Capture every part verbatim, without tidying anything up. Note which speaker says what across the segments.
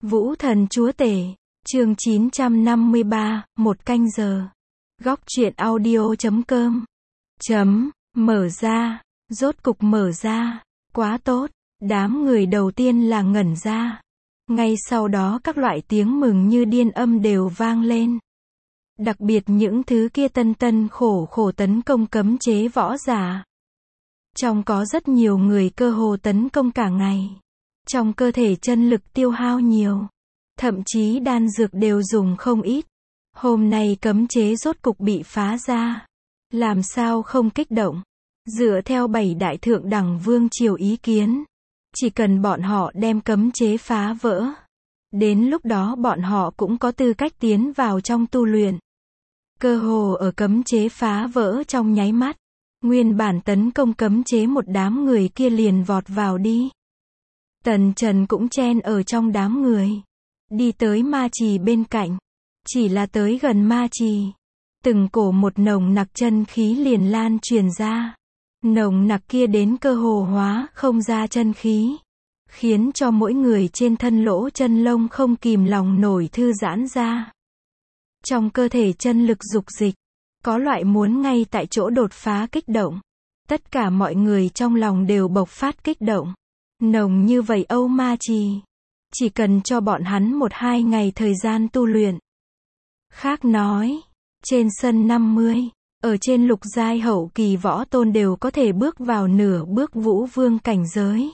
Speaker 1: Vũ Thần Chúa Tể, chương chín trăm năm mươi ba, một canh giờ. Góc truyện audio chấm com. Chấm, mở ra, rốt cục mở ra, quá tốt, đám người đầu tiên là ngẩn ra. Ngay sau đó các loại tiếng mừng như điên âm đều vang lên. Đặc biệt những thứ kia tân tân khổ khổ tấn công cấm chế võ giả. Trong có rất nhiều người cơ hồ tấn công cả ngày. Trong cơ thể chân lực tiêu hao nhiều. Thậm chí đan dược đều dùng không ít. Hôm nay cấm chế rốt cục bị phá ra. Làm sao không kích động? Dựa theo bảy đại thượng đẳng vương triều ý kiến. Chỉ cần bọn họ đem cấm chế phá vỡ. Đến lúc đó bọn họ cũng có tư cách tiến vào trong tu luyện. Cơ hồ ở cấm chế phá vỡ trong nháy mắt. Nguyên bản tấn công cấm chế một đám người kia liền vọt vào đi. Tần Trần cũng chen ở trong đám người. Đi tới ma trì bên cạnh. Chỉ là tới gần ma trì. Từng cổ một nồng nặc chân khí liền lan truyền ra. Nồng nặc kia đến cơ hồ hóa không ra chân khí. Khiến cho mỗi người trên thân lỗ chân lông không kìm lòng nổi thư giãn ra. Trong cơ thể chân lực dục dịch. Có loại muốn ngay tại chỗ đột phá kích động. Tất cả mọi người trong lòng đều bộc phát kích động. Nồng như vậy Âu Ma Trì. Chỉ cần cho bọn hắn một hai ngày thời gian tu luyện. Khác nói, trên sân năm mươi, ở trên lục giai hậu kỳ võ tôn đều có thể bước vào nửa bước vũ vương cảnh giới.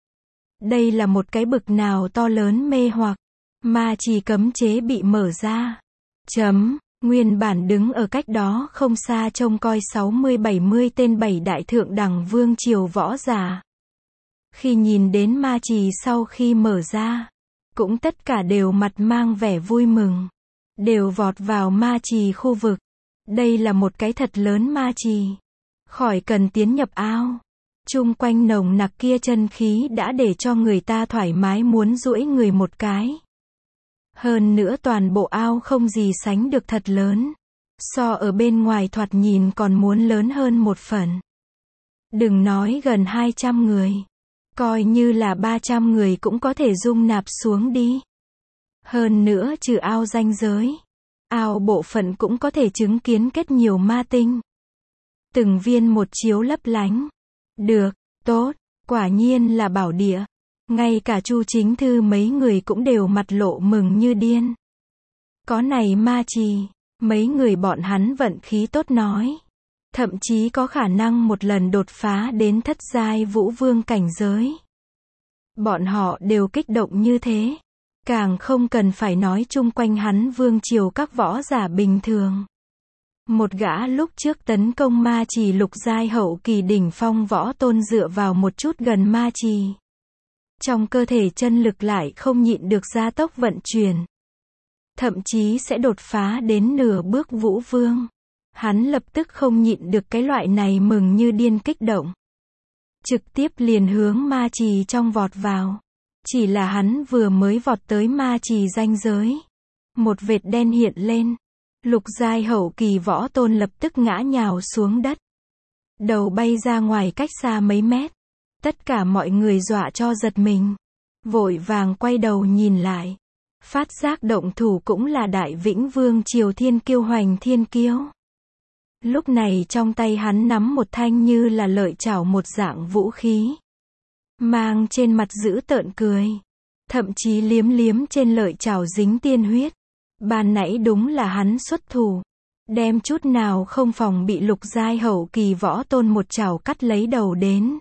Speaker 1: Đây là một cái bực nào to lớn mê hoặc. Ma Trì cấm chế bị mở ra. Chấm. Nguyên bản đứng ở cách đó không xa trông coi sáu mươi bảy mươi tên bảy đại thượng đẳng vương triều võ giả. Khi nhìn đến ma trì sau khi mở ra, cũng tất cả đều mặt mang vẻ vui mừng. Đều vọt vào ma trì khu vực. Đây là một cái thật lớn ma trì. Khỏi cần tiến nhập ao. Chung quanh nồng nặc kia chân khí đã để cho người ta thoải mái muốn duỗi người một cái. Hơn nữa toàn bộ ao không gì sánh được thật lớn. So ở bên ngoài thoạt nhìn còn muốn lớn hơn một phần. Đừng nói gần hai trăm người. Coi như là ba trăm người cũng có thể dung nạp xuống đi. Hơn nữa trừ ao ranh giới. Ao bộ phận cũng có thể chứng kiến kết nhiều ma tinh. Từng viên một chiếu lấp lánh. Được, tốt, quả nhiên là bảo địa. Ngay cả Chu Chính Thư mấy người cũng đều mặt lộ mừng như điên. Có này ma trì, mấy người bọn hắn vận khí tốt nói. Thậm chí có khả năng một lần đột phá đến thất giai vũ vương cảnh giới. Bọn họ đều kích động như thế. Càng không cần phải nói chung quanh hắn vương triều các võ giả bình thường. Một gã lúc trước tấn công ma trì lục giai hậu kỳ đỉnh phong võ tôn dựa vào một chút gần ma trì. Trong cơ thể chân lực lại không nhịn được gia tốc vận chuyển. Thậm chí sẽ đột phá đến nửa bước vũ vương. Hắn lập tức không nhịn được cái loại này mừng như điên kích động. Trực tiếp liền hướng ma trì trong vọt vào. Chỉ là hắn vừa mới vọt tới ma trì ranh giới. Một vệt đen hiện lên. Lục giai hậu kỳ võ tôn lập tức ngã nhào xuống đất. Đầu bay ra ngoài cách xa mấy mét. Tất cả mọi người dọa cho giật mình. Vội vàng quay đầu nhìn lại. Phát giác động thủ cũng là đại vĩnh vương triều thiên kiêu Hoành Thiên Kiêu. Lúc này trong tay hắn nắm một thanh như là lợi chảo một dạng vũ khí. Mang trên mặt dữ tợn cười. Thậm chí liếm liếm trên lợi chảo dính tiên huyết. Ban nãy đúng là hắn xuất thủ. Đem chút nào không phòng bị lục giai hậu kỳ võ tôn một chảo cắt lấy đầu đến.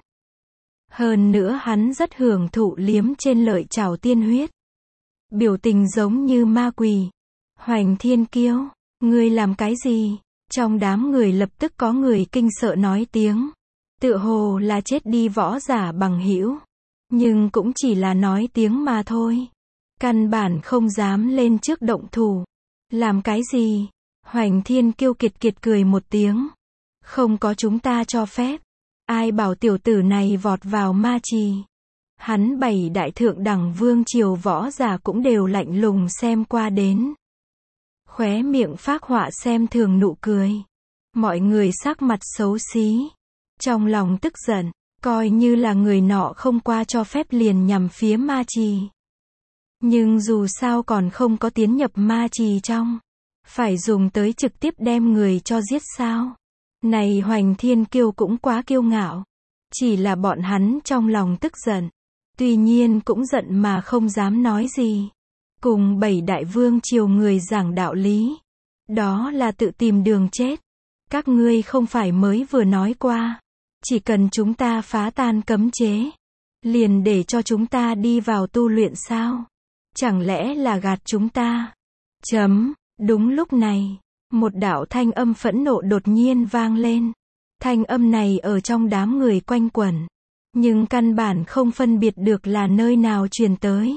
Speaker 1: Hơn nữa hắn rất hưởng thụ liếm trên lợi chảo tiên huyết. Biểu tình giống như ma quỷ. Hoành Thiên Kiêu, ngươi làm cái gì? Trong đám người lập tức có người kinh sợ nói tiếng. Tựa hồ là chết đi võ giả bằng hữu. Nhưng cũng chỉ là nói tiếng mà thôi. Căn bản không dám lên trước động thủ. Làm cái gì? Hoành Thiên Kiêu kiệt kiệt cười một tiếng. Không có chúng ta cho phép. Ai bảo tiểu tử này vọt vào ma trì. Hắn bảy đại thượng đẳng vương triều võ giả cũng đều lạnh lùng xem qua đến. Khóe miệng phác họa xem thường nụ cười. Mọi người sắc mặt xấu xí. Trong lòng tức giận. Coi như là người nọ không qua cho phép liền nhằm phía ma trì. Nhưng dù sao còn không có tiến nhập ma trì trong. Phải dùng tới trực tiếp đem người cho giết sao? Này Hoành Thiên Kiêu cũng quá kiêu ngạo. Chỉ là bọn hắn trong lòng tức giận. Tuy nhiên cũng giận mà không dám nói gì. Cùng bảy đại vương triều người giảng đạo lý. Đó là tự tìm đường chết. Các ngươi không phải mới vừa nói qua. Chỉ cần chúng ta phá tan cấm chế. Liền để cho chúng ta đi vào tu luyện sao? Chẳng lẽ là gạt chúng ta? Chấm. Đúng lúc này. Một đạo thanh âm phẫn nộ đột nhiên vang lên. Thanh âm này ở trong đám người quanh quẩn. Nhưng căn bản không phân biệt được là nơi nào truyền tới.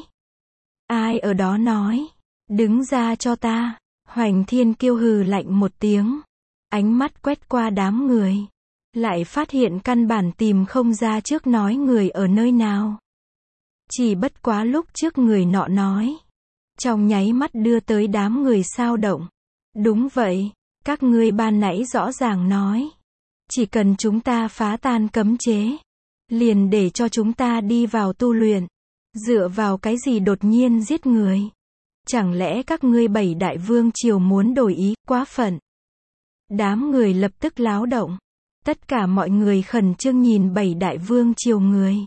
Speaker 1: Ai ở đó nói? Đứng ra cho ta. Hoành Thiên Kiêu hừ lạnh một tiếng. Ánh mắt quét qua đám người. Lại phát hiện căn bản tìm không ra trước nói người ở nơi nào. Chỉ bất quá lúc trước người nọ nói. Trong nháy mắt đưa tới đám người sao động. Đúng vậy, các ngươi ban nãy rõ ràng nói. Chỉ cần chúng ta phá tan cấm chế. Liền để cho chúng ta đi vào tu luyện. Dựa vào cái gì đột nhiên giết người? Chẳng lẽ các ngươi bảy đại vương triều muốn đổi ý, quá phận? Đám người lập tức láo động. Tất cả mọi người khẩn trương nhìn bảy đại vương triều người.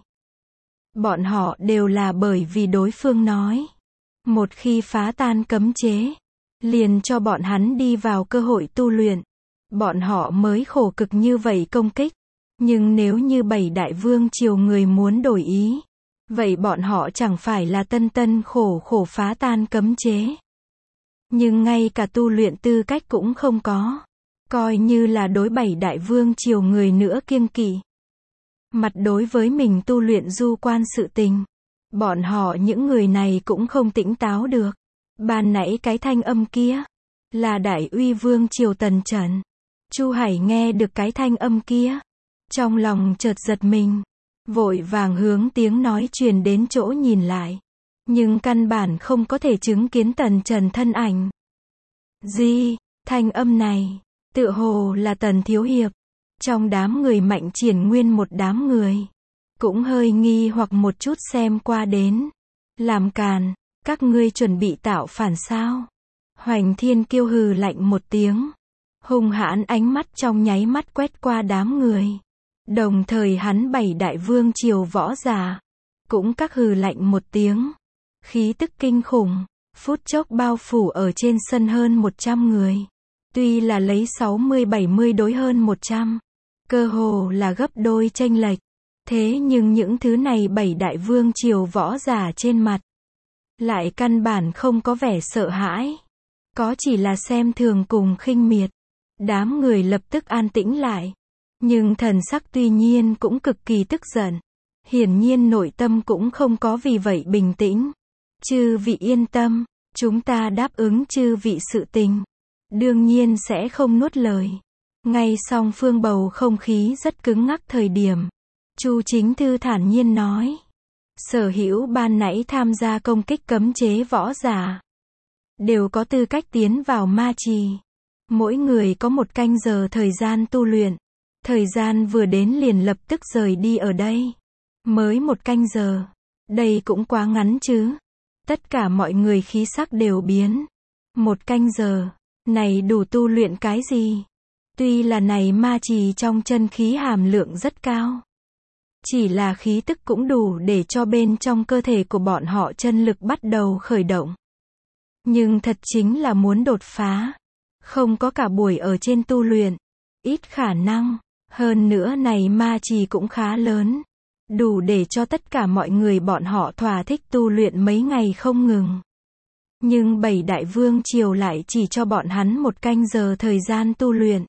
Speaker 1: Bọn họ đều là bởi vì đối phương nói. Một khi phá tan cấm chế. Liền cho bọn hắn đi vào cơ hội tu luyện. Bọn họ mới khổ cực như vậy công kích. Nhưng nếu như bảy đại vương triều người muốn đổi ý. Vậy bọn họ chẳng phải là tân tân khổ khổ phá tan cấm chế. Nhưng ngay cả tu luyện tư cách cũng không có. Coi như là đối bảy đại vương triều người nữa kiêng kỵ. Mặt đối với mình tu luyện du quan sự tình. Bọn họ những người này cũng không tỉnh táo được. Ban nãy cái thanh âm kia. Là Đại Uy Vương triều Tần Trần. Chu Hải nghe được cái thanh âm kia. Trong lòng chợt giật mình. Vội vàng hướng tiếng nói truyền đến chỗ nhìn lại. Nhưng căn bản không có thể chứng kiến Tần Trần thân ảnh. Gì? Thanh âm này. Tựa hồ là Tần Thiếu Hiệp. Trong đám người Mạnh Triển Nguyên một đám người. Cũng hơi nghi hoặc một chút xem qua đến. Làm càn. Các ngươi chuẩn bị tạo phản sao? Hoành Thiên Kiêu hừ lạnh một tiếng. Hung hãn ánh mắt trong nháy mắt quét qua đám người. Đồng thời hắn bảy đại vương triều võ giả. Cũng các hừ lạnh một tiếng. Khí tức kinh khủng. Phút chốc bao phủ ở trên sân hơn một trăm người. Tuy là lấy sáu mươi bảy mươi đối hơn một trăm. Cơ hồ là gấp đôi chênh lệch. Thế nhưng những thứ này bảy đại vương triều võ giả trên mặt. Lại căn bản không có vẻ sợ hãi. Có chỉ là xem thường cùng khinh miệt. Đám người lập tức an tĩnh lại. Nhưng thần sắc tuy nhiên cũng cực kỳ tức giận. Hiển nhiên nội tâm cũng không có vì vậy bình tĩnh. Chư vị yên tâm. Chúng ta đáp ứng chư vị sự tình. Đương nhiên sẽ không nuốt lời. Ngay song phương bầu không khí rất cứng ngắc thời điểm. Chu Chính Thư thản nhiên nói. Sở hữu ban nãy tham gia công kích cấm chế võ giả. Đều có tư cách tiến vào ma trì. Mỗi người có một canh giờ thời gian tu luyện. Thời gian vừa đến liền lập tức rời đi ở đây. Mới một canh giờ. Đây cũng quá ngắn chứ. Tất cả mọi người khí sắc đều biến. Một canh giờ. Này đủ tu luyện cái gì? Tuy là này ma trì trong chân khí hàm lượng rất cao. Chỉ là khí tức cũng đủ để cho bên trong cơ thể của bọn họ chân lực bắt đầu khởi động. Nhưng thật chính là muốn đột phá. Không có cả buổi ở trên tu luyện. Ít khả năng. Hơn nữa này ma trì cũng khá lớn. Đủ để cho tất cả mọi người bọn họ thỏa thích tu luyện mấy ngày không ngừng. Nhưng bảy đại vương triều lại chỉ cho bọn hắn một canh giờ thời gian tu luyện.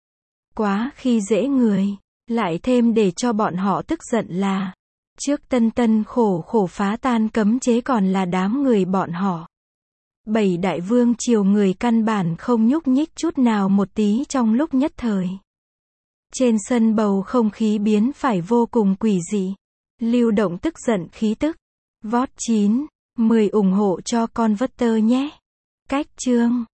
Speaker 1: Quá khi dễ người. Lại thêm để cho bọn họ tức giận là. Trước tân tân khổ khổ phá tan cấm chế còn là đám người bọn họ. Bảy đại vương triều người căn bản không nhúc nhích chút nào một tí trong lúc nhất thời. Trên sân bầu không khí biến phải vô cùng quỷ dị. Lưu động tức giận khí tức. Vót chín, mười ủng hộ cho Converter nhé. Cách chương